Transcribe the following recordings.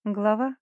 Глава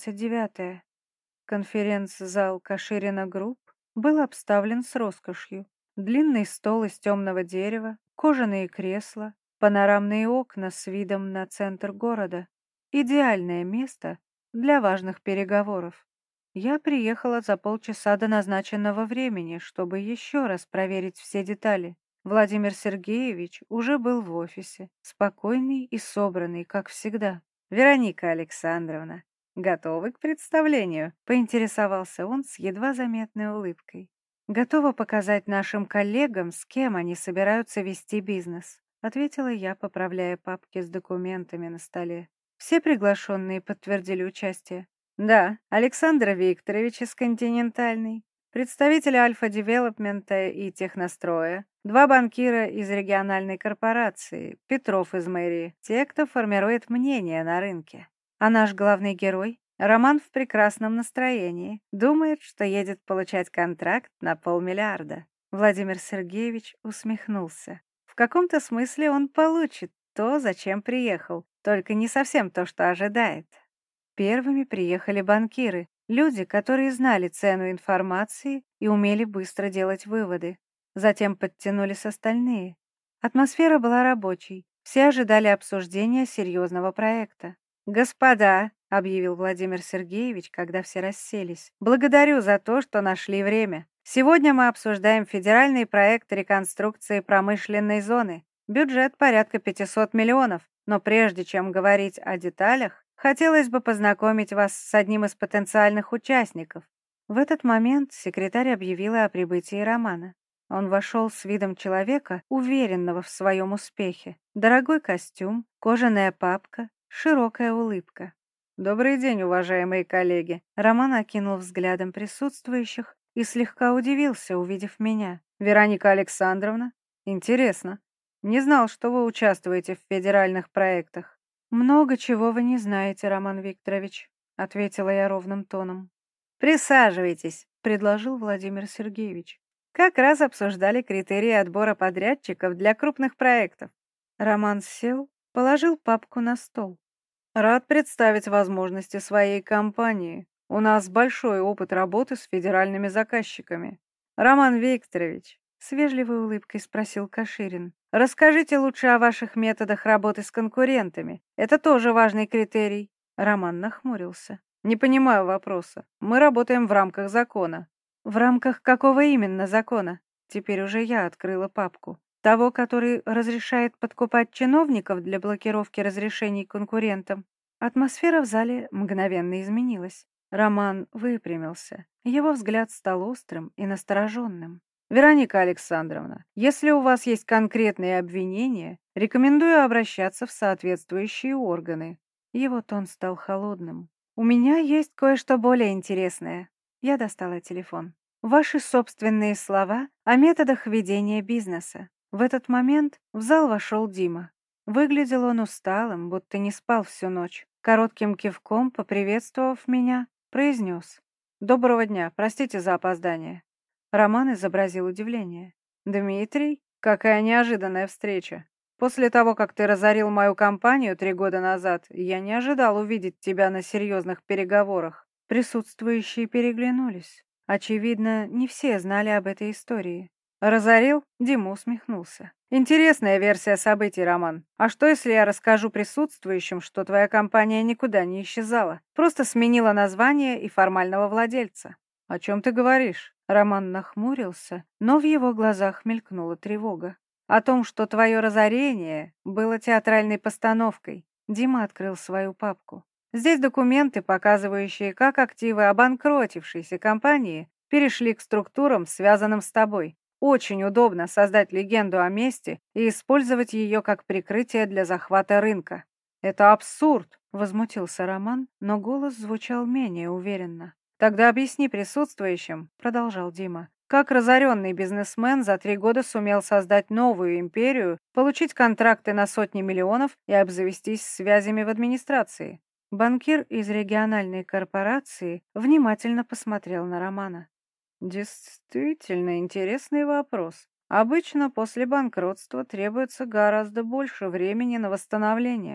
29. Конференц-зал Каширина Групп был обставлен с роскошью. Длинный стол из темного дерева, кожаные кресла, панорамные окна с видом на центр города. Идеальное место для важных переговоров. Я приехала за полчаса до назначенного времени, чтобы еще раз проверить все детали. Владимир Сергеевич уже был в офисе, спокойный и собранный, как всегда. «Вероника Александровна, готовы к представлению?» — поинтересовался он с едва заметной улыбкой. «Готова показать нашим коллегам, с кем они собираются вести бизнес», — ответила я, поправляя папки с документами на столе. Все приглашенные подтвердили участие. «Да, Александр Викторович из «Континентальной», представители Альфа-Девелопмента и Техностроя, два банкира из региональной корпорации, Петров из мэрии, те, кто формирует мнение на рынке. А наш главный герой, Роман в прекрасном настроении, думает, что едет получать контракт на 500 000 000. Владимир Сергеевич усмехнулся. В каком-то смысле он получит то, зачем приехал, только не совсем то, что ожидает. Первыми приехали банкиры, люди, которые знали цену информации и умели быстро делать выводы. Затем подтянулись остальные. Атмосфера была рабочей, все ожидали обсуждения серьезного проекта. «Господа», — объявил Владимир Сергеевич, когда все расселись, — «благодарю за то, что нашли время. Сегодня мы обсуждаем федеральный проект реконструкции промышленной зоны. Бюджет порядка 500 миллионов, но прежде чем говорить о деталях, хотелось бы познакомить вас с одним из потенциальных участников». В этот момент секретарь объявила о прибытии Романа. Он вошел с видом человека, уверенного в своем успехе. Дорогой костюм, кожаная папка, широкая улыбка. «Добрый день, уважаемые коллеги!» Роман окинул взглядом присутствующих и слегка удивился, увидев меня. «Вероника Александровна? Интересно. Не знал, что вы участвуете в федеральных проектах». «Много чего вы не знаете, Роман Викторович», — ответила я ровным тоном. «Присаживайтесь», — предложил Владимир Сергеевич. «Как раз обсуждали критерии отбора подрядчиков для крупных проектов». Роман сел, положил папку на стол. «Рад представить возможности своей компании. У нас большой опыт работы с федеральными заказчиками. Роман Викторович», — с вежливой улыбкой спросил Каширин, — «расскажите лучше о ваших методах работы с конкурентами. Это тоже важный критерий». Роман нахмурился. «Не понимаю вопроса. Мы работаем в рамках закона». «В рамках какого именно закона?» Теперь уже я открыла папку. Того, который разрешает подкупать чиновников для блокировки разрешений конкурентам. Атмосфера в зале мгновенно изменилась. Роман выпрямился. Его взгляд стал острым и настороженным. «Вероника Александровна, если у вас есть конкретные обвинения, рекомендую обращаться в соответствующие органы». Его тон стал холодным. «У меня есть кое-что более интересное». Я достала телефон. «Ваши собственные слова о методах ведения бизнеса». В этот момент в зал вошел Дима. Выглядел он усталым, будто не спал всю ночь. Коротким кивком, поприветствовав меня, произнес: «Доброго дня, простите за опоздание». Роман изобразил удивление. «Дмитрий, какая неожиданная встреча. После того, как ты разорил мою компанию 3 года назад, я не ожидал увидеть тебя на серьезных переговорах». Присутствующие переглянулись. Очевидно, не все знали об этой истории. «Разорил?» — Дима усмехнулся. «Интересная версия событий, Роман. А что, если я расскажу присутствующим, что твоя компания никуда не исчезала, просто сменила название и формального владельца?» «О чем ты говоришь?» Роман нахмурился, но в его глазах мелькнула тревога. «О том, что твое разорение было театральной постановкой». Дима открыл свою папку. «Здесь документы, показывающие, как активы обанкротившейся компании перешли к структурам, связанным с тобой. Очень удобно создать легенду о месте и использовать ее как прикрытие для захвата рынка». «Это абсурд!» — возмутился Роман, но голос звучал менее уверенно. «Тогда объясни присутствующим», — продолжал Дима, «как разоренный бизнесмен за 3 года сумел создать новую империю, получить контракты на сотни миллионов и обзавестись связями в администрации». Банкир из региональной корпорации внимательно посмотрел на Романа. «Действительно интересный вопрос. Обычно после банкротства требуется гораздо больше времени на восстановление».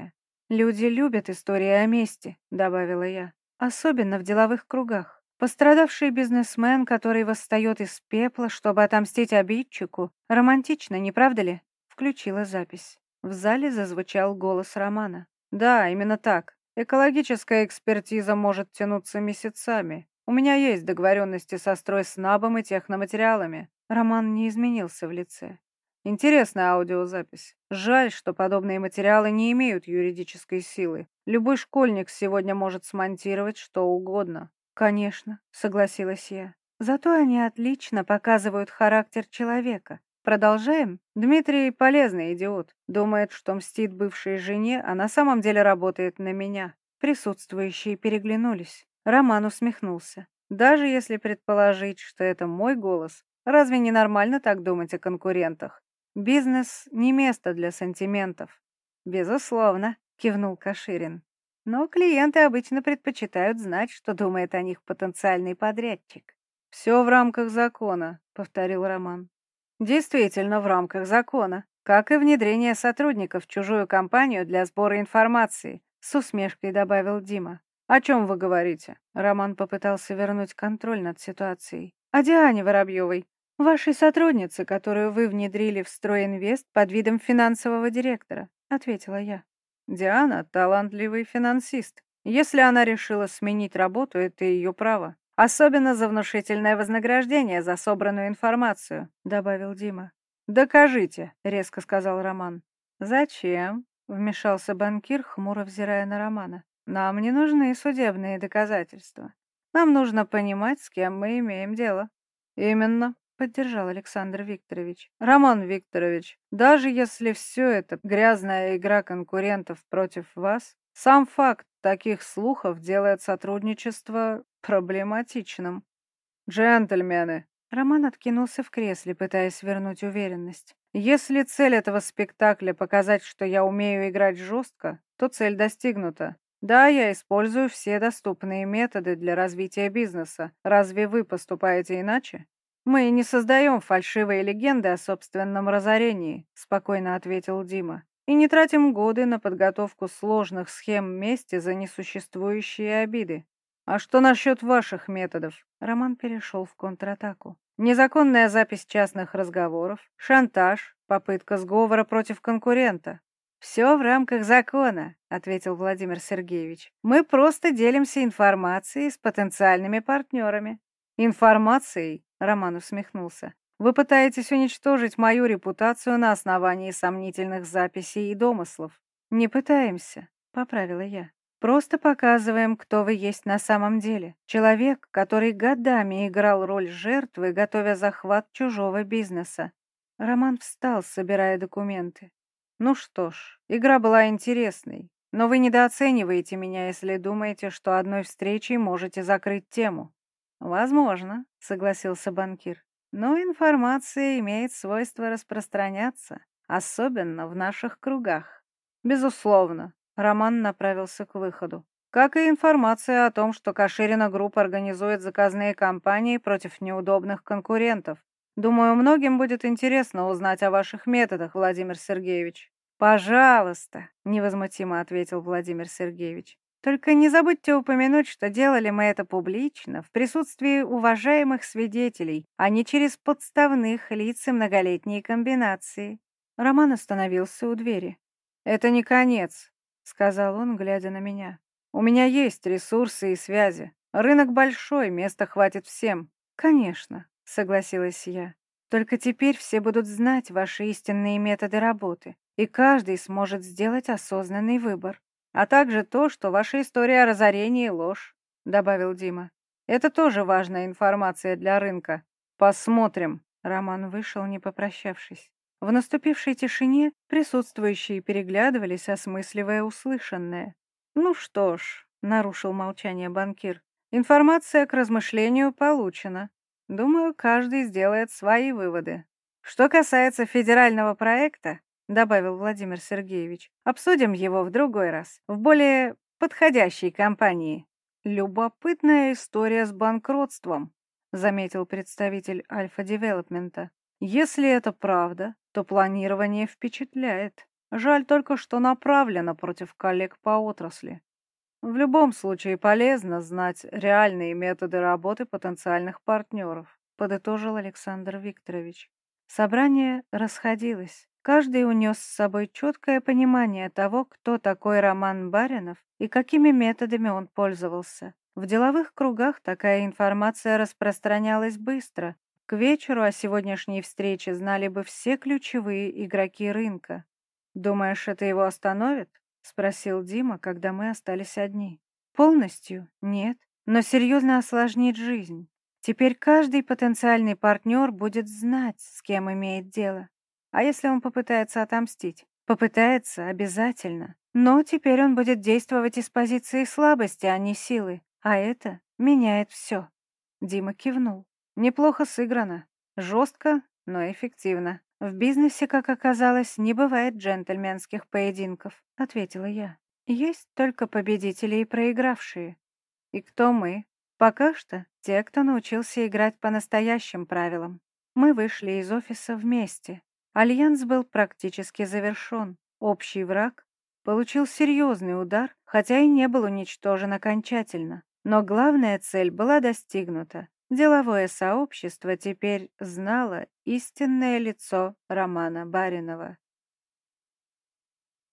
«Люди любят истории о мести», — добавила я, «особенно в деловых кругах. Пострадавший бизнесмен, который восстает из пепла, чтобы отомстить обидчику, романтично, не правда ли?» Включила запись. В зале зазвучал голос Романа. «Да, именно так. Экологическая экспертиза может тянуться месяцами. У меня есть договоренности со стройснабом и техноматериалами». Роман не изменился в лице. Интересная аудиозапись. Жаль, что подобные материалы не имеют юридической силы. Любой школьник сегодня может смонтировать что угодно. Конечно, согласилась я. Зато они отлично показывают характер человека. Продолжаем? Дмитрий полезный идиот. Думает, что мстит бывшей жене, а на самом деле работает на меня. Присутствующие переглянулись. Роман усмехнулся. Даже если предположить, что это мой голос, разве не нормально так думать о конкурентах? Бизнес не место для сантиментов. Безусловно, кивнул Каширин. Но клиенты обычно предпочитают знать, что думает о них потенциальный подрядчик. Все в рамках закона, повторил Роман. Действительно, в рамках закона, как и внедрение сотрудников в чужую компанию для сбора информации, с усмешкой добавил Дима. О чем вы говорите? Роман попытался вернуть контроль над ситуацией. О Диане Воробьевой, вашей сотруднице, которую вы внедрили в Стройинвест под видом финансового директора, ответила я. Диана — талантливый финансист. Если она решила сменить работу, это ее право. Особенно за внушительное вознаграждение за собранную информацию, добавил Дима. Докажите, резко сказал Роман. Зачем? Вмешался банкир, хмуро взирая на Романа. Нам не нужны судебные доказательства. Нам нужно понимать, с кем мы имеем дело. Именно, поддержал Александр Викторович. Роман Викторович, даже если все это грязная игра конкурентов против вас, сам факт таких слухов делает сотрудничество проблематичным. Джентльмены. Роман откинулся в кресле, пытаясь вернуть уверенность. Если цель этого спектакля показать, что я умею играть жестко, то цель достигнута. Да, я использую все доступные методы для развития бизнеса. Разве вы поступаете иначе? Мы не создаем фальшивые легенды о собственном разорении, спокойно ответил Дима. И не тратим годы на подготовку сложных схем мести за несуществующие обиды. А что насчет ваших методов? Роман перешел в контратаку. Незаконная запись частных разговоров, шантаж, попытка сговора против конкурента. «Все в рамках закона», — ответил Владимир Сергеевич. «Мы просто делимся информацией с потенциальными партнерами». «Информацией?» — Роман усмехнулся. «Вы пытаетесь уничтожить мою репутацию на основании сомнительных записей и домыслов». «Не пытаемся», — поправила я. «Просто показываем, кто вы есть на самом деле. Человек, который годами играл роль жертвы, готовя захват чужого бизнеса». Роман встал, собирая документы. «Ну что ж, игра была интересной, но вы недооцениваете меня, если думаете, что одной встречей можете закрыть тему». «Возможно», — согласился банкир, «но информация имеет свойство распространяться, особенно в наших кругах». «Безусловно», — Роман направился к выходу. «Как и информация о том, что Каширина Групп организует заказные кампании против неудобных конкурентов. Думаю, многим будет интересно узнать о ваших методах, Владимир Сергеевич». «Пожалуйста», — невозмутимо ответил Владимир Сергеевич. «Только не забудьте упомянуть, что делали мы это публично, в присутствии уважаемых свидетелей, а не через подставных лиц и многолетние комбинации». Роман остановился у двери. «Это не конец», — сказал он, глядя на меня. «У меня есть ресурсы и связи. Рынок большой, места хватит всем». «Конечно», — согласилась я. «Только теперь все будут знать ваши истинные методы работы, и каждый сможет сделать осознанный выбор. А также то, что ваша история о разорении — ложь», — добавил Дима. «Это тоже важная информация для рынка. Посмотрим». Роман вышел, не попрощавшись. В наступившей тишине присутствующие переглядывались, осмысливая услышанное. «Ну что ж», — нарушил молчание банкир, — «информация к размышлению получена. Думаю, каждый сделает свои выводы. Что касается федерального проекта, — добавил Владимир Сергеевич, — обсудим его в другой раз, в более подходящей компании». «Любопытная история с банкротством», — заметил представитель Альфа-Девелопмента. «Если это правда, то планирование впечатляет». Жаль только, что направлено против коллег по отрасли. В любом случае полезно знать реальные методы работы потенциальных партнеров, подытожил Александр Викторович. Собрание расходилось. Каждый унес с собой четкое понимание того, кто такой Роман Баринов и какими методами он пользовался. В деловых кругах такая информация распространялась быстро. К вечеру о сегодняшней встрече знали бы все ключевые игроки рынка. «Думаешь, это его остановит?» — спросил Дима, когда мы остались одни. «Полностью? Нет. Но серьезно осложнит жизнь. Теперь каждый потенциальный партнер будет знать, с кем имеет дело. А если он попытается отомстить? Попытается обязательно. Но теперь он будет действовать из позиции слабости, а не силы. А это меняет все». Дима кивнул. «Неплохо сыграно. Жестко, но эффективно. В бизнесе, как оказалось, не бывает джентльменских поединков», — ответила я. «Есть только победители и проигравшие. И кто мы? Пока что те, кто научился играть по настоящим правилам. Мы вышли из офиса вместе. Альянс был практически завершен. Общий враг получил серьезный удар, хотя и не был уничтожен окончательно. Но главная цель была достигнута. Деловое сообщество теперь знало истинное лицо Романа Баринова.